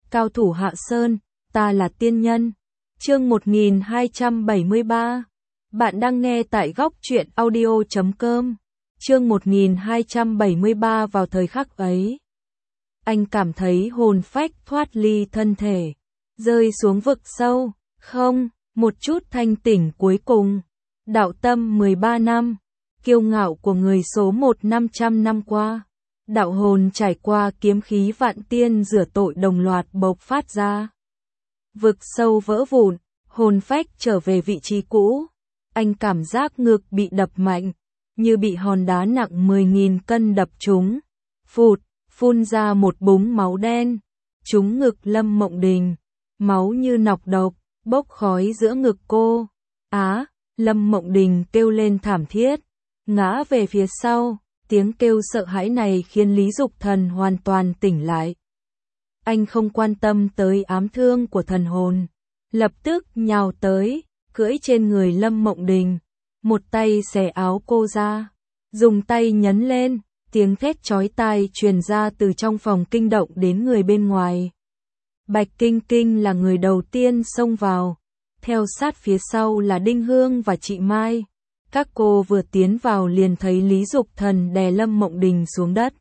Cao thủ Hạ Sơn, ta là tiên nhân. Chương 1273. Bạn đang nghe tại góc truyện audio.com. Chương 1273. Vào thời khắc ấy, anh cảm thấy hồn phách thoát ly thân thể, rơi xuống vực sâu, không, một chút thanh tỉnh cuối cùng. Đạo tâm 13 năm, kiêu ngạo của người số 1 500 năm qua. Đạo hồn trải qua kiếm khí vạn tiên rửa tội đồng loạt bộc phát ra. Vực sâu vỡ vụn, hồn phách trở về vị trí cũ. Anh cảm giác ngực bị đập mạnh, như bị hòn đá nặng 10.000 cân đập trúng. Phụt, phun ra một búng máu đen. Trúng ngực Lâm Mộng Đình. Máu như nọc độc, bốc khói giữa ngực cô. Á, Lâm Mộng Đình kêu lên thảm thiết, ngã về phía sau. Tiếng kêu sợ hãi này khiến Lý Dục Thần hoàn toàn tỉnh lại. Anh không quan tâm tới ám thương của thần hồn, lập tức nhào tới, cưỡi trên người Lâm Mộng Đình, một tay xẻ áo cô ra, dùng tay nhấn lên, tiếng thét chói tai truyền ra từ trong phòng kinh động đến người bên ngoài. Bạch Kinh Kinh là người đầu tiên xông vào, theo sát phía sau là Đinh Hương và chị Mai. Các cô vừa tiến vào liền thấy Lý Dục Thần đè Lâm Mộng Đình xuống đất,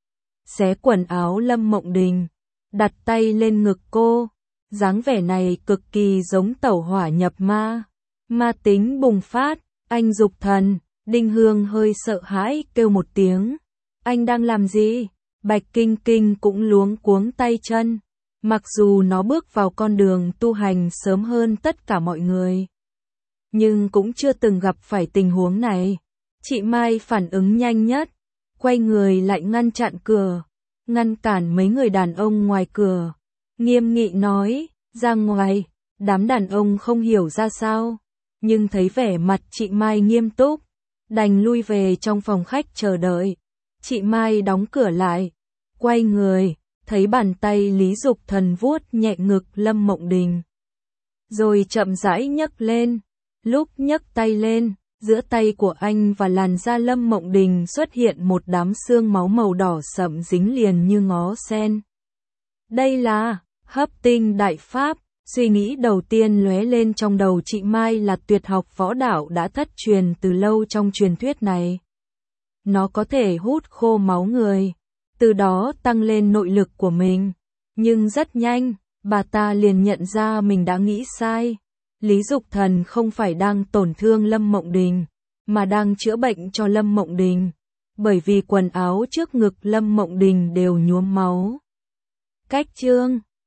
xé quần áo Lâm Mộng Đình, đặt tay lên ngực cô. Dáng vẻ này cực kỳ giống tẩu hỏa nhập ma, ma tính bùng phát. Anh Dục Thần, Đinh Hương hơi sợ hãi kêu một tiếng. Anh đang làm gì? Bạch Kinh Kinh cũng luống cuống tay chân, mặc dù nó bước vào con đường tu hành sớm hơn tất cả mọi người, nhưng cũng chưa từng gặp phải tình huống này. Chị Mai phản ứng nhanh nhất, quay người lại ngăn chặn cửa, ngăn cản mấy người đàn ông ngoài cửa, nghiêm nghị nói, ra ngoài. Đám đàn ông không hiểu ra sao, nhưng thấy vẻ mặt chị Mai nghiêm túc, đành lui về trong phòng khách chờ đợi. Chị Mai đóng cửa lại, quay người, thấy bàn tay Lý Dục Thần vuốt nhẹ ngực Lâm Mộng Đình, rồi chậm rãi nhấc lên. Lúc nhấc tay lên, giữa tay của anh và làn da Lâm Mộng Đình xuất hiện một đám xương máu màu đỏ sậm dính liền như ngó sen. Đây là Hấp Tinh Đại Pháp. Suy nghĩ đầu tiên lóe lên trong đầu chị Mai là tuyệt học võ đạo đã thất truyền từ lâu trong truyền thuyết này. Nó có thể hút khô máu người, từ đó tăng lên nội lực của mình. Nhưng rất nhanh, bà ta liền nhận ra mình đã nghĩ sai. Lý Dục Thần không phải đang tổn thương Lâm Mộng Đình, mà đang chữa bệnh cho Lâm Mộng Đình, bởi vì quần áo trước ngực Lâm Mộng Đình đều nhuốm máu. Cách chương